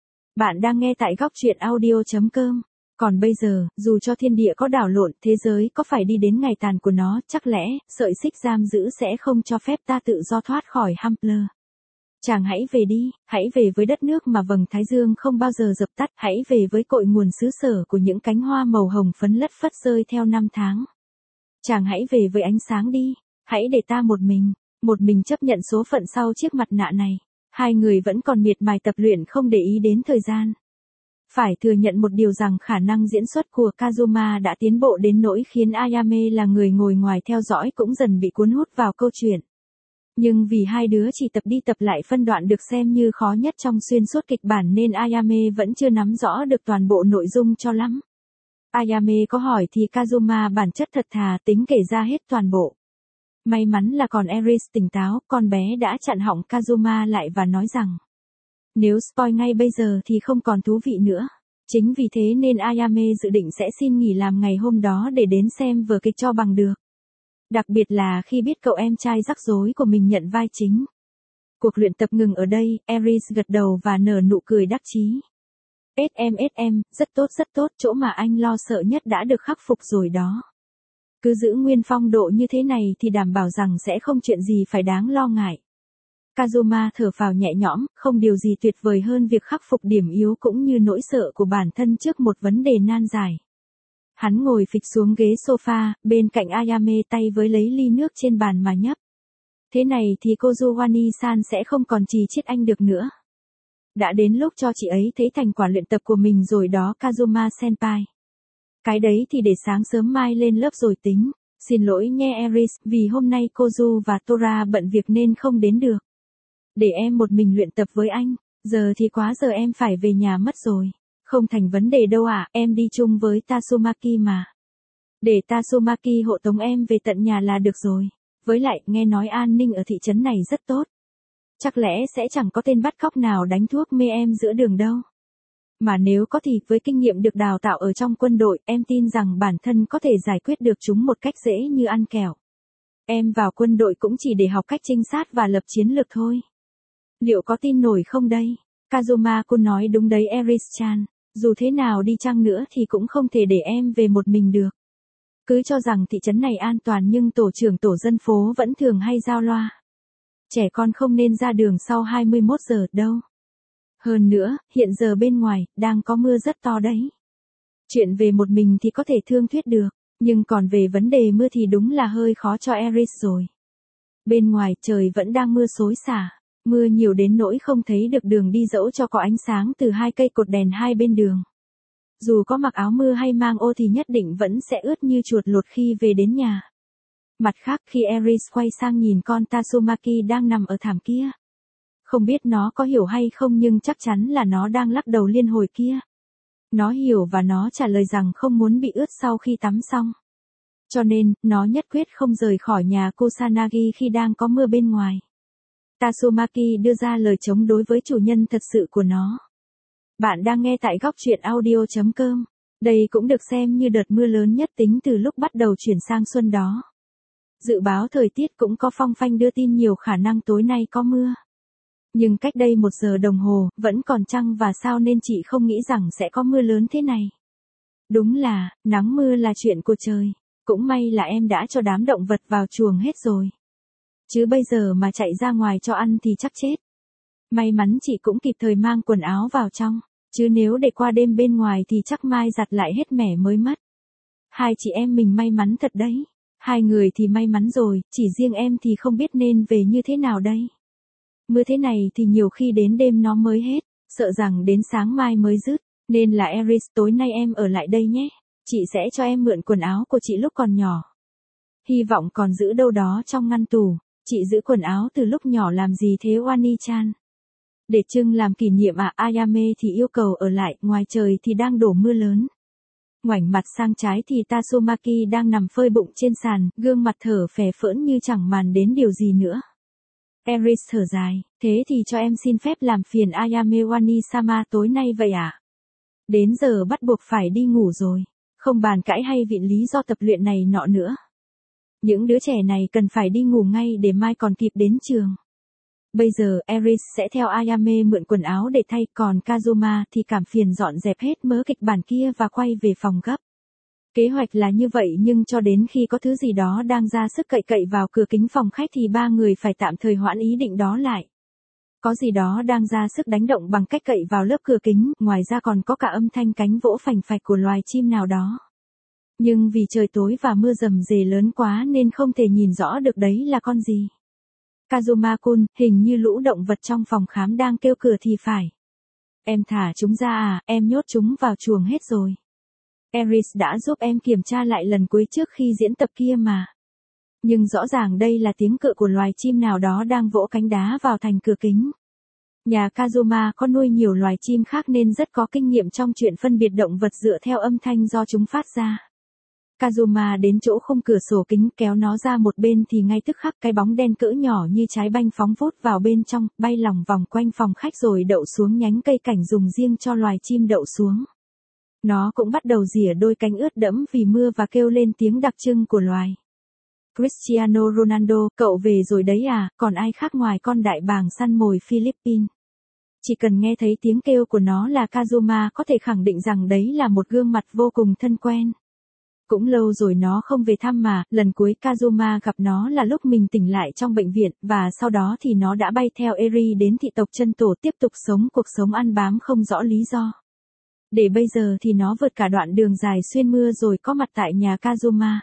Bạn đang nghe tại góc truyện audio chấm com. Còn bây giờ, dù cho thiên địa có đảo lộn, thế giới có phải đi đến ngày tàn của nó, chắc lẽ, sợi xích giam giữ sẽ không cho phép ta tự do thoát khỏi Humpler. Chàng hãy về đi, hãy về với đất nước mà vầng thái dương không bao giờ dập tắt, hãy về với cội nguồn xứ sở của những cánh hoa màu hồng phấn lất phất rơi theo năm tháng. Chàng hãy về với ánh sáng đi, hãy để ta một mình, một mình chấp nhận số phận sau chiếc mặt nạ này. Hai người vẫn còn miệt mài tập luyện không để ý đến thời gian. Phải thừa nhận một điều rằng khả năng diễn xuất của Kazuma đã tiến bộ đến nỗi khiến Ayame là người ngồi ngoài theo dõi cũng dần bị cuốn hút vào câu chuyện. Nhưng vì hai đứa chỉ tập đi tập lại phân đoạn được xem như khó nhất trong xuyên suốt kịch bản nên Ayame vẫn chưa nắm rõ được toàn bộ nội dung cho lắm. Ayame có hỏi thì Kazuma bản chất thật thà tính kể ra hết toàn bộ. May mắn là còn Eris tỉnh táo, con bé đã chặn họng Kazuma lại và nói rằng nếu spoil ngay bây giờ thì không còn thú vị nữa. Chính vì thế nên Ayame dự định sẽ xin nghỉ làm ngày hôm đó để đến xem vở kịch cho bằng được. Đặc biệt là khi biết cậu em trai rắc rối của mình nhận vai chính. Cuộc luyện tập ngừng ở đây, Eris gật đầu và nở nụ cười đắc chí. ét em ét em, rất tốt rất tốt, chỗ mà anh lo sợ nhất đã được khắc phục rồi đó. Cứ giữ nguyên phong độ như thế này thì đảm bảo rằng sẽ không chuyện gì phải đáng lo ngại. Kazuma thở phào nhẹ nhõm, không điều gì tuyệt vời hơn việc khắc phục điểm yếu cũng như nỗi sợ của bản thân trước một vấn đề nan giải. Hắn ngồi phịch xuống ghế sofa, bên cạnh Ayame tay với lấy ly nước trên bàn mà nhấp. Thế này thì Kozuwani-san sẽ không còn trì chiết anh được nữa. Đã đến lúc cho chị ấy thấy thành quả luyện tập của mình rồi đó Kazuma-senpai. Cái đấy thì để sáng sớm mai lên lớp rồi tính. Xin lỗi nhé Eris, vì hôm nay Kozu và Tora bận việc nên không đến được. Để em một mình luyện tập với anh, giờ thì quá giờ em phải về nhà mất rồi. Không thành vấn đề đâu ạ, à, em đi chung với Tatsumaki mà. Để Tatsumaki hộ tống em về tận nhà là được rồi. Với lại, nghe nói an ninh ở thị trấn này rất tốt. Chắc lẽ sẽ chẳng có tên bắt cóc nào đánh thuốc mê em giữa đường đâu. Mà nếu có thì, với kinh nghiệm được đào tạo ở trong quân đội, em tin rằng bản thân có thể giải quyết được chúng một cách dễ như ăn kẹo. Em vào quân đội cũng chỉ để học cách trinh sát và lập chiến lược thôi. Liệu có tin nổi không đây? Kazuma-kun nói đúng đấy Eris-chan. Dù thế nào đi chăng nữa thì cũng không thể để em về một mình được. Cứ cho rằng thị trấn này an toàn nhưng tổ trưởng tổ dân phố vẫn thường hay giao loa. Trẻ con không nên ra đường sau hai mươi mốt giờ đâu. Hơn nữa, hiện giờ bên ngoài, đang có mưa rất to đấy. Chuyện về một mình thì có thể thương thuyết được, nhưng còn về vấn đề mưa thì đúng là hơi khó cho Eris rồi. Bên ngoài trời vẫn đang mưa xối xả, mưa nhiều đến nỗi không thấy được đường đi dẫu cho có ánh sáng từ hai cây cột đèn hai bên đường. Dù có mặc áo mưa hay mang ô thì nhất định vẫn sẽ ướt như chuột lột khi về đến nhà. Mặt khác khi Eris quay sang nhìn con Tatsumaki đang nằm ở thảm kia. Không biết nó có hiểu hay không nhưng chắc chắn là nó đang lắc đầu liên hồi kia. Nó hiểu và nó trả lời rằng không muốn bị ướt sau khi tắm xong. Cho nên, nó nhất quyết không rời khỏi nhà Kusanagi khi đang có mưa bên ngoài. Tatsumaki đưa ra lời chống đối với chủ nhân thật sự của nó. Bạn đang nghe tại góc truyện audio chấm com. Đây cũng được xem như đợt mưa lớn nhất tính từ lúc bắt đầu chuyển sang xuân đó. Dự báo thời tiết cũng có phong phanh đưa tin nhiều khả năng tối nay có mưa. Nhưng cách đây một giờ đồng hồ, vẫn còn trăng và sao nên chị không nghĩ rằng sẽ có mưa lớn thế này. Đúng là, nắng mưa là chuyện của trời. Cũng may là em đã cho đám động vật vào chuồng hết rồi. Chứ bây giờ mà chạy ra ngoài cho ăn thì chắc chết. May mắn chị cũng kịp thời mang quần áo vào trong. Chứ nếu để qua đêm bên ngoài thì chắc mai giặt lại hết mẻ mới mất. Hai chị em mình may mắn thật đấy. Hai người thì may mắn rồi, chỉ riêng em thì không biết nên về như thế nào đây. Mưa thế này thì nhiều khi đến đêm nó mới hết, sợ rằng đến sáng mai mới dứt, nên là Eris tối nay em ở lại đây nhé. Chị sẽ cho em mượn quần áo của chị lúc còn nhỏ. Hy vọng còn giữ đâu đó trong ngăn tủ, chị giữ quần áo từ lúc nhỏ làm gì thế Wani-chan? Để trưng làm kỷ niệm à, Ayame thì yêu cầu ở lại, ngoài trời thì đang đổ mưa lớn. Ngoảnh mặt sang trái thì Tatsumaki đang nằm phơi bụng trên sàn, gương mặt thở phè phỡn như chẳng màng đến điều gì nữa. Eris thở dài, thế thì cho em xin phép làm phiền Ayame Wani-sama tối nay vậy ạ? À? Đến giờ bắt buộc phải đi ngủ rồi, không bàn cãi hay viện lý do tập luyện này nọ nữa. Những đứa trẻ này cần phải đi ngủ ngay để mai còn kịp đến trường. Bây giờ Eris sẽ theo Ayame mượn quần áo để thay, còn Kazuma thì cảm phiền dọn dẹp hết mớ kịch bản kia và quay về phòng gấp. Kế hoạch là như vậy nhưng cho đến khi có thứ gì đó đang ra sức cậy cậy vào cửa kính phòng khách thì ba người phải tạm thời hoãn ý định đó lại. Có gì đó đang ra sức đánh động bằng cách cậy vào lớp cửa kính, ngoài ra còn có cả âm thanh cánh vỗ phành phạch của loài chim nào đó. Nhưng vì trời tối và mưa rầm rề lớn quá nên không thể nhìn rõ được đấy là con gì. Kazuma-kun, hình như lũ động vật trong phòng khám đang kêu cửa thì phải. Em thả chúng ra à, em nhốt chúng vào chuồng hết rồi. Eris đã giúp em kiểm tra lại lần cuối trước khi diễn tập kia mà. Nhưng rõ ràng đây là tiếng cựa của loài chim nào đó đang vỗ cánh đá vào thành cửa kính. Nhà Kazuma có nuôi nhiều loài chim khác nên rất có kinh nghiệm trong chuyện phân biệt động vật dựa theo âm thanh do chúng phát ra. Kazuma đến chỗ khung cửa sổ kính kéo nó ra một bên thì ngay tức khắc cái bóng đen cỡ nhỏ như trái banh phóng vút vào bên trong, bay lòng vòng quanh phòng khách rồi đậu xuống nhánh cây cảnh dùng riêng cho loài chim đậu xuống. Nó cũng bắt đầu rỉa đôi cánh ướt đẫm vì mưa và kêu lên tiếng đặc trưng của loài. Cristiano Ronaldo, cậu về rồi đấy à, còn ai khác ngoài con đại bàng săn mồi Philippines. Chỉ cần nghe thấy tiếng kêu của nó là Kazuma có thể khẳng định rằng đấy là một gương mặt vô cùng thân quen. Cũng lâu rồi nó không về thăm mà, lần cuối Kazuma gặp nó là lúc mình tỉnh lại trong bệnh viện, và sau đó thì nó đã bay theo Eri đến thị tộc chân tổ tiếp tục sống cuộc sống ăn bám không rõ lý do. Để bây giờ thì nó vượt cả đoạn đường dài xuyên mưa rồi có mặt tại nhà Kazuma.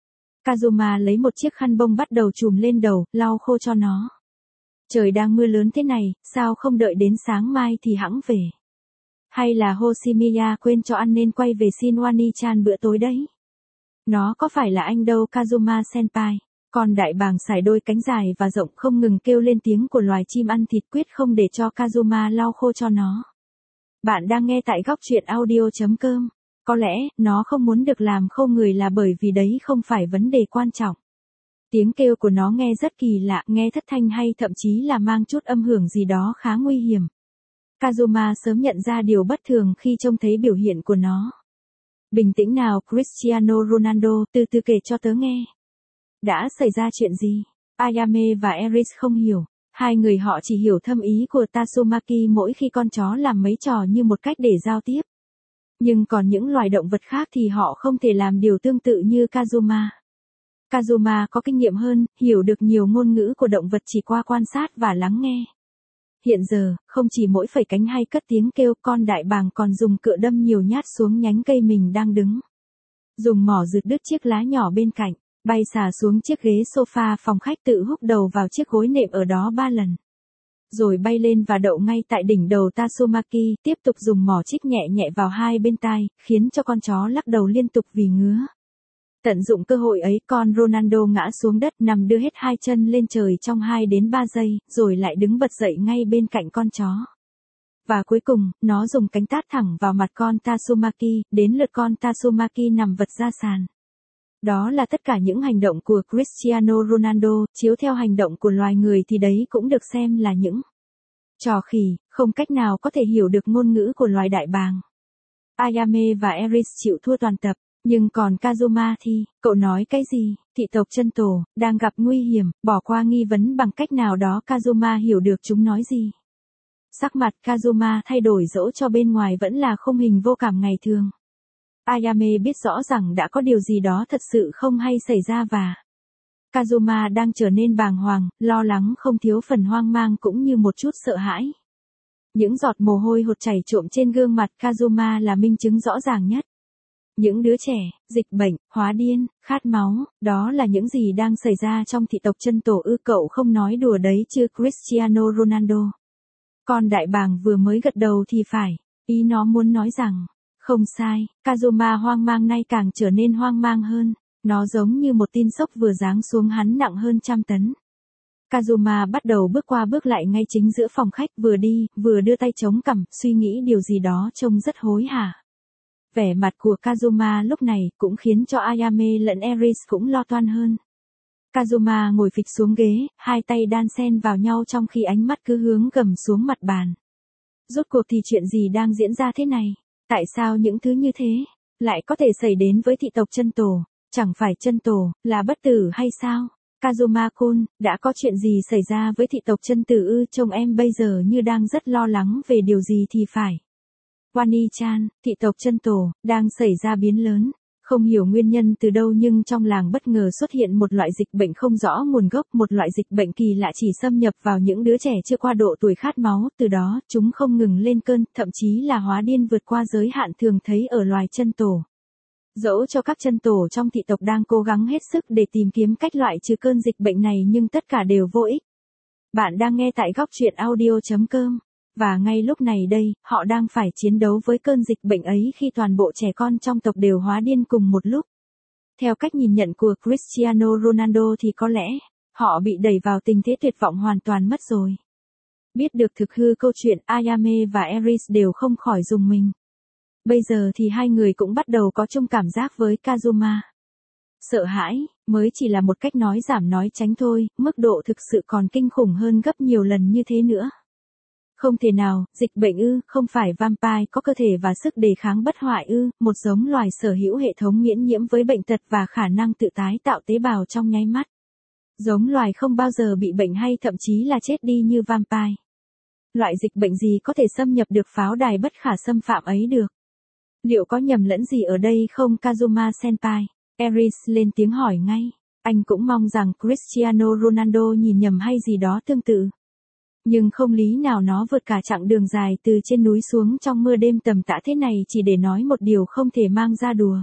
Kazuma lấy một chiếc khăn bông bắt đầu chùm lên đầu, lau khô cho nó. Trời đang mưa lớn thế này, sao không đợi đến sáng mai thì hẵng về? Hay là Hoshimiya quên cho ăn nên quay về xin Wani-chan bữa tối đấy? Nó có phải là anh đâu Kazuma Senpai? Con đại bàng xải đôi cánh dài và rộng không ngừng kêu lên tiếng của loài chim ăn thịt quyết không để cho Kazuma lau khô cho nó. Bạn đang nghe tại góc truyện audio.com. Có lẽ, nó không muốn được làm khô người là bởi vì đấy không phải vấn đề quan trọng. Tiếng kêu của nó nghe rất kỳ lạ, nghe thất thanh hay thậm chí là mang chút âm hưởng gì đó khá nguy hiểm. Kazuma sớm nhận ra điều bất thường khi trông thấy biểu hiện của nó. Bình tĩnh nào Cristiano Ronaldo, từ từ kể cho tớ nghe. Đã xảy ra chuyện gì? Ayame và Eris không hiểu. Hai người họ chỉ hiểu thâm ý của Tatsumaki mỗi khi con chó làm mấy trò như một cách để giao tiếp. Nhưng còn những loài động vật khác thì họ không thể làm điều tương tự như Kazuma. Kazuma có kinh nghiệm hơn, hiểu được nhiều ngôn ngữ của động vật chỉ qua quan sát và lắng nghe. Hiện giờ, không chỉ mỗi phẩy cánh hay cất tiếng kêu, con đại bàng còn dùng cựa đâm nhiều nhát xuống nhánh cây mình đang đứng. Dùng mỏ rượt đứt chiếc lá nhỏ bên cạnh, bay xà xuống chiếc ghế sofa phòng khách tự húc đầu vào chiếc gối nệm ở đó ba lần. Rồi bay lên và đậu ngay tại đỉnh đầu Tatsumaki, tiếp tục dùng mỏ chích nhẹ nhẹ vào hai bên tai, khiến cho con chó lắc đầu liên tục vì ngứa. Tận dụng cơ hội ấy, con Ronaldo ngã xuống đất nằm đưa hết hai chân lên trời trong hai đến ba giây, rồi lại đứng bật dậy ngay bên cạnh con chó. Và cuối cùng, nó dùng cánh tát thẳng vào mặt con Tatsumaki, đến lượt con Tatsumaki nằm vật ra sàn. Đó là tất cả những hành động của Cristiano Ronaldo, chiếu theo hành động của loài người thì đấy cũng được xem là những trò khỉ, không cách nào có thể hiểu được ngôn ngữ của loài đại bàng. Ayame và Eris chịu thua toàn tập, nhưng còn Kazuma thì, cậu nói cái gì? Thị tộc chân tổ, đang gặp nguy hiểm, bỏ qua nghi vấn bằng cách nào đó Kazuma hiểu được chúng nói gì. Sắc mặt Kazuma thay đổi dẫu cho bên ngoài vẫn là khung hình vô cảm ngày thường. Ayame biết rõ rằng đã có điều gì đó thật sự không hay xảy ra và Kazuma đang trở nên bàng hoàng, lo lắng không thiếu phần hoang mang cũng như một chút sợ hãi. Những giọt mồ hôi hột chảy trộm trên gương mặt Kazuma là minh chứng rõ ràng nhất. Những đứa trẻ, dịch bệnh, hóa điên, khát máu, đó là những gì đang xảy ra trong thị tộc chân tổ ư? Cậu không nói đùa đấy chứ Cristiano Ronaldo. Con đại bàng vừa mới gật đầu thì phải, ý nó muốn nói rằng, không sai, Kazuma hoang mang nay càng trở nên hoang mang hơn, nó giống như một tin sốc vừa giáng xuống hắn nặng hơn trăm tấn. Kazuma bắt đầu bước qua bước lại ngay chính giữa phòng khách, vừa đi, vừa đưa tay chống cằm, suy nghĩ điều gì đó trông rất hối hả. Vẻ mặt của Kazuma lúc này cũng khiến cho Ayame lẫn Eris cũng lo toan hơn. Kazuma ngồi phịch xuống ghế, hai tay đan xen vào nhau trong khi ánh mắt cứ hướng gầm xuống mặt bàn. Rốt cuộc thì chuyện gì đang diễn ra thế này? Tại sao những thứ như thế lại có thể xảy đến với thị tộc chân tổ? Chẳng phải chân tổ là bất tử hay sao? Kazuma-kun, đã có chuyện gì xảy ra với thị tộc chân tử ư? Trông em bây giờ như đang rất lo lắng về điều gì thì phải. Wani-chan, thị tộc chân tổ, đang xảy ra biến lớn. Không hiểu nguyên nhân từ đâu nhưng trong làng bất ngờ xuất hiện một loại dịch bệnh không rõ nguồn gốc, một loại dịch bệnh kỳ lạ chỉ xâm nhập vào những đứa trẻ chưa qua độ tuổi khát máu, từ đó chúng không ngừng lên cơn, thậm chí là hóa điên vượt qua giới hạn thường thấy ở loài chân tổ. Dẫu cho các chân tổ trong thị tộc đang cố gắng hết sức để tìm kiếm cách loại trừ cơn dịch bệnh này nhưng tất cả đều vô ích. Bạn đang nghe tại góc truyện audio.com. Và ngay lúc này đây, họ đang phải chiến đấu với cơn dịch bệnh ấy khi toàn bộ trẻ con trong tộc đều hóa điên cùng một lúc. Theo cách nhìn nhận của Cristiano Ronaldo thì có lẽ, họ bị đẩy vào tình thế tuyệt vọng hoàn toàn mất rồi. Biết được thực hư câu chuyện, Ayame và Eris đều không khỏi rùng mình. Bây giờ thì hai người cũng bắt đầu có chung cảm giác với Kazuma. Sợ hãi, mới chỉ là một cách nói giảm nói tránh thôi, mức độ thực sự còn kinh khủng hơn gấp nhiều lần như thế nữa. Không thể nào, dịch bệnh ư, không phải vampire có cơ thể và sức đề kháng bất hoại ư, một giống loài sở hữu hệ thống miễn nhiễm với bệnh tật và khả năng tự tái tạo tế bào trong nháy mắt. Giống loài không bao giờ bị bệnh hay thậm chí là chết đi như vampire. Loại dịch bệnh gì có thể xâm nhập được pháo đài bất khả xâm phạm ấy được? Liệu có nhầm lẫn gì ở đây không Kazuma Senpai? Eris lên tiếng hỏi ngay. Anh cũng mong rằng Cristiano Ronaldo nhìn nhầm hay gì đó tương tự. Nhưng không lý nào nó vượt cả chặng đường dài từ trên núi xuống trong mưa đêm tầm tã thế này chỉ để nói một điều không thể mang ra đùa.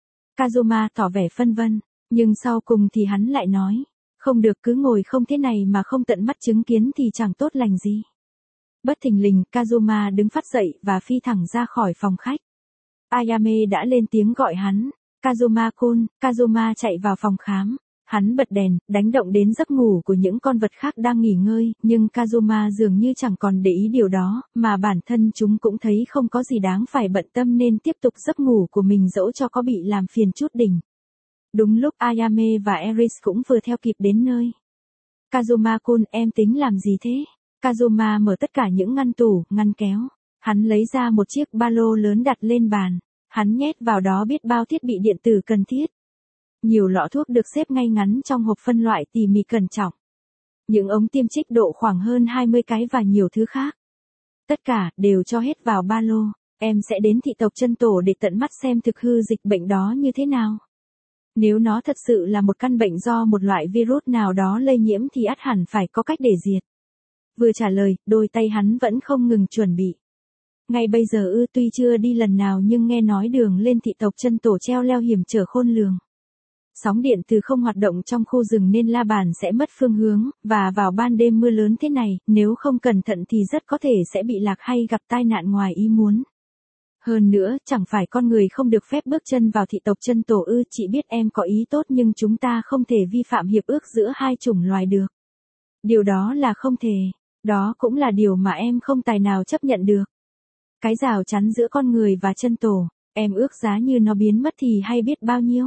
Kazuma tỏ vẻ phân vân, nhưng sau cùng thì hắn lại nói, không được cứ ngồi không thế này mà không tận mắt chứng kiến thì chẳng tốt lành gì. Bất thình lình, Kazuma đứng phát dậy và phi thẳng ra khỏi phòng khách. Ayame đã lên tiếng gọi hắn, Kazuma-kun, Kazuma chạy vào phòng khám. Hắn bật đèn, đánh động đến giấc ngủ của những con vật khác đang nghỉ ngơi, nhưng Kazuma dường như chẳng còn để ý điều đó, mà bản thân chúng cũng thấy không có gì đáng phải bận tâm nên tiếp tục giấc ngủ của mình dẫu cho có bị làm phiền chút đỉnh. Đúng lúc Ayame và Eris cũng vừa theo kịp đến nơi. Kazuma-kun, em tính làm gì thế? Kazuma mở tất cả những ngăn tủ, ngăn kéo. Hắn lấy ra một chiếc ba lô lớn đặt lên bàn. Hắn nhét vào đó biết bao thiết bị điện tử cần thiết. Nhiều lọ thuốc được xếp ngay ngắn trong hộp phân loại tỉ mỉ cẩn trọng. Những ống tiêm trích độ khoảng hơn hai mươi cái và nhiều thứ khác. Tất cả đều cho hết vào ba lô. Em sẽ đến thị tộc chân tổ để tận mắt xem thực hư dịch bệnh đó như thế nào. Nếu nó thật sự là một căn bệnh do một loại virus nào đó lây nhiễm thì ắt hẳn phải có cách để diệt. Vừa trả lời, đôi tay hắn vẫn không ngừng chuẩn bị. Ngay bây giờ ư, tuy chưa đi lần nào nhưng nghe nói đường lên thị tộc chân tổ treo leo hiểm trở khôn lường. Sóng điện từ không hoạt động trong khu rừng nên la bàn sẽ mất phương hướng, và vào ban đêm mưa lớn thế này, nếu không cẩn thận thì rất có thể sẽ bị lạc hay gặp tai nạn ngoài ý muốn. Hơn nữa, chẳng phải con người không được phép bước chân vào thị tộc chân tổ ư, chị biết em có ý tốt nhưng chúng ta không thể vi phạm hiệp ước giữa hai chủng loài được. Điều đó là không thể. Đó cũng là điều mà em không tài nào chấp nhận được. Cái rào chắn giữa con người và chân tổ, em ước giá như nó biến mất thì hay biết bao nhiêu.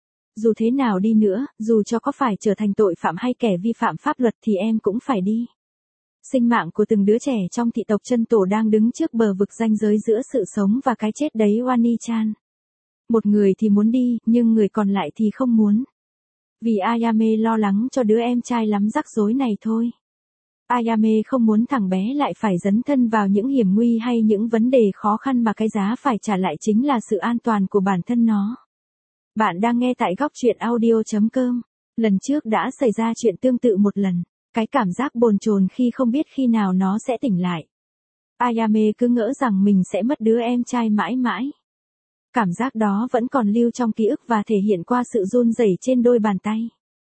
Dù thế nào đi nữa, dù cho có phải trở thành tội phạm hay kẻ vi phạm pháp luật thì em cũng phải đi. Sinh mạng của từng đứa trẻ trong thị tộc chân tổ đang đứng trước bờ vực ranh giới giữa sự sống và cái chết đấy Wani-chan. Một người thì muốn đi, nhưng người còn lại thì không muốn. Vì Ayame lo lắng cho đứa em trai lắm rắc rối này thôi. Ayame không muốn thằng bé lại phải dấn thân vào những hiểm nguy hay những vấn đề khó khăn mà cái giá phải trả lại chính là sự an toàn của bản thân nó. Bạn đang nghe tại góc truyện audio chấm com. Lần trước đã xảy ra chuyện tương tự một lần. Cái cảm giác bồn chồn khi không biết khi nào nó sẽ tỉnh lại. Ayame cứ ngỡ rằng mình sẽ mất đứa em trai mãi mãi. Cảm giác đó vẫn còn lưu trong ký ức và thể hiện qua sự run rẩy trên đôi bàn tay.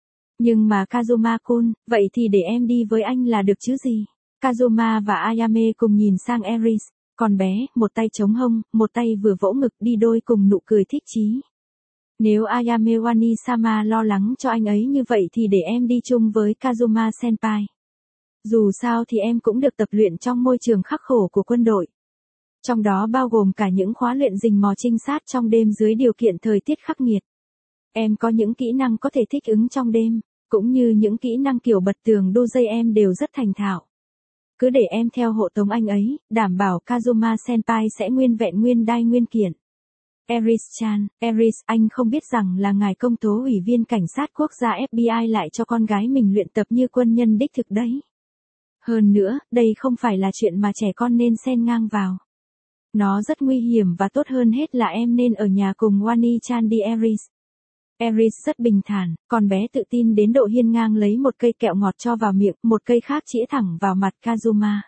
Nhưng mà Kazuma-kun, vậy thì để em đi với anh là được chứ gì? Kazuma và Ayame cùng nhìn sang Eris, con bé, một tay chống hông, một tay vừa vỗ ngực đi đôi cùng nụ cười thích chí. Nếu Ayame Wani-sama lo lắng cho anh ấy như vậy thì để em đi chung với Kazuma-senpai. Dù sao thì em cũng được tập luyện trong môi trường khắc khổ của quân đội. Trong đó bao gồm cả những khóa luyện rình mò trinh sát trong đêm dưới điều kiện thời tiết khắc nghiệt. Em có những kỹ năng có thể thích ứng trong đêm, cũng như những kỹ năng kiểu bật tường đu dây em đều rất thành thạo. Cứ để em theo hộ tống anh ấy, đảm bảo Kazuma-senpai sẽ nguyên vẹn nguyên đai nguyên kiện. Eris-chan, Eris, anh không biết rằng là ngài công tố ủy viên cảnh sát quốc gia ép bê i lại cho con gái mình luyện tập như quân nhân đích thực đấy. Hơn nữa, đây không phải là chuyện mà trẻ con nên xen ngang vào. Nó rất nguy hiểm và tốt hơn hết là em nên ở nhà cùng Wani-chan đi Eris. Eris rất bình thản, con bé tự tin đến độ hiên ngang lấy một cây kẹo ngọt cho vào miệng, một cây khác chĩa thẳng vào mặt Kazuma.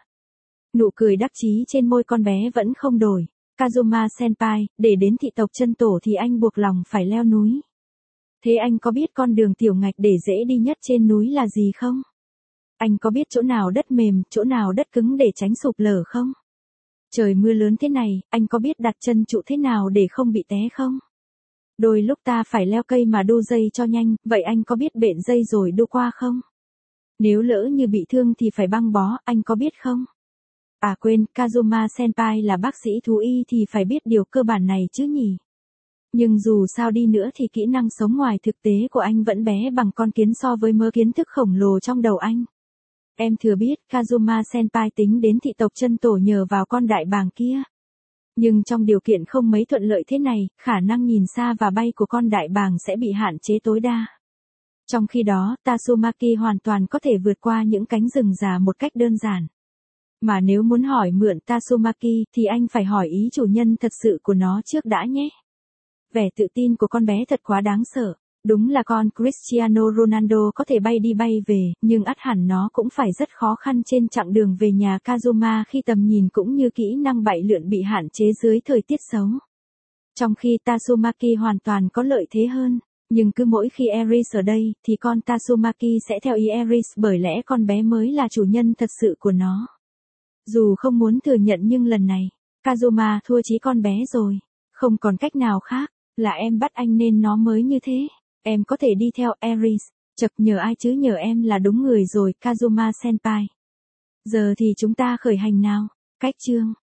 Nụ cười đắc chí trên môi con bé vẫn không đổi. Kazuma-senpai, để đến thị tộc chân tổ thì anh buộc lòng phải leo núi. Thế anh có biết con đường tiểu ngạch để dễ đi nhất trên núi là gì không? Anh có biết chỗ nào đất mềm, chỗ nào đất cứng để tránh sụp lở không? Trời mưa lớn thế này, anh có biết đặt chân trụ thế nào để không bị té không? Đôi lúc ta phải leo cây mà đu dây cho nhanh, vậy anh có biết bện dây rồi đu qua không? Nếu lỡ như bị thương thì phải băng bó, anh có biết không? À quên, Kazuma-senpai là bác sĩ thú y thì phải biết điều cơ bản này chứ nhỉ? Nhưng dù sao đi nữa thì kỹ năng sống ngoài thực tế của anh vẫn bé bằng con kiến so với mớ kiến thức khổng lồ trong đầu anh. Em thừa biết Kazuma-senpai tính đến thị tộc chân tổ nhờ vào con đại bàng kia. Nhưng trong điều kiện không mấy thuận lợi thế này, khả năng nhìn xa và bay của con đại bàng sẽ bị hạn chế tối đa. Trong khi đó, Tatsumaki hoàn toàn có thể vượt qua những cánh rừng già một cách đơn giản. Mà nếu muốn hỏi mượn Tatsumaki thì anh phải hỏi ý chủ nhân thật sự của nó trước đã nhé. Vẻ tự tin của con bé thật quá đáng sợ. Đúng là con Cristiano Ronaldo có thể bay đi bay về, nhưng ắt hẳn nó cũng phải rất khó khăn trên chặng đường về nhà Kazuma khi tầm nhìn cũng như kỹ năng bay lượn bị hạn chế dưới thời tiết xấu. Trong khi Tatsumaki hoàn toàn có lợi thế hơn, nhưng cứ mỗi khi Eris ở đây thì con Tatsumaki sẽ theo ý Eris bởi lẽ con bé mới là chủ nhân thật sự của nó. Dù không muốn thừa nhận nhưng lần này, Kazuma thua chí con bé rồi. Không còn cách nào khác. Là em bắt anh nên nó mới như thế. Em có thể đi theo Aries. Chật, nhờ ai chứ, nhờ em là đúng người rồi, Kazuma Senpai. Giờ thì chúng ta khởi hành nào. Cách chương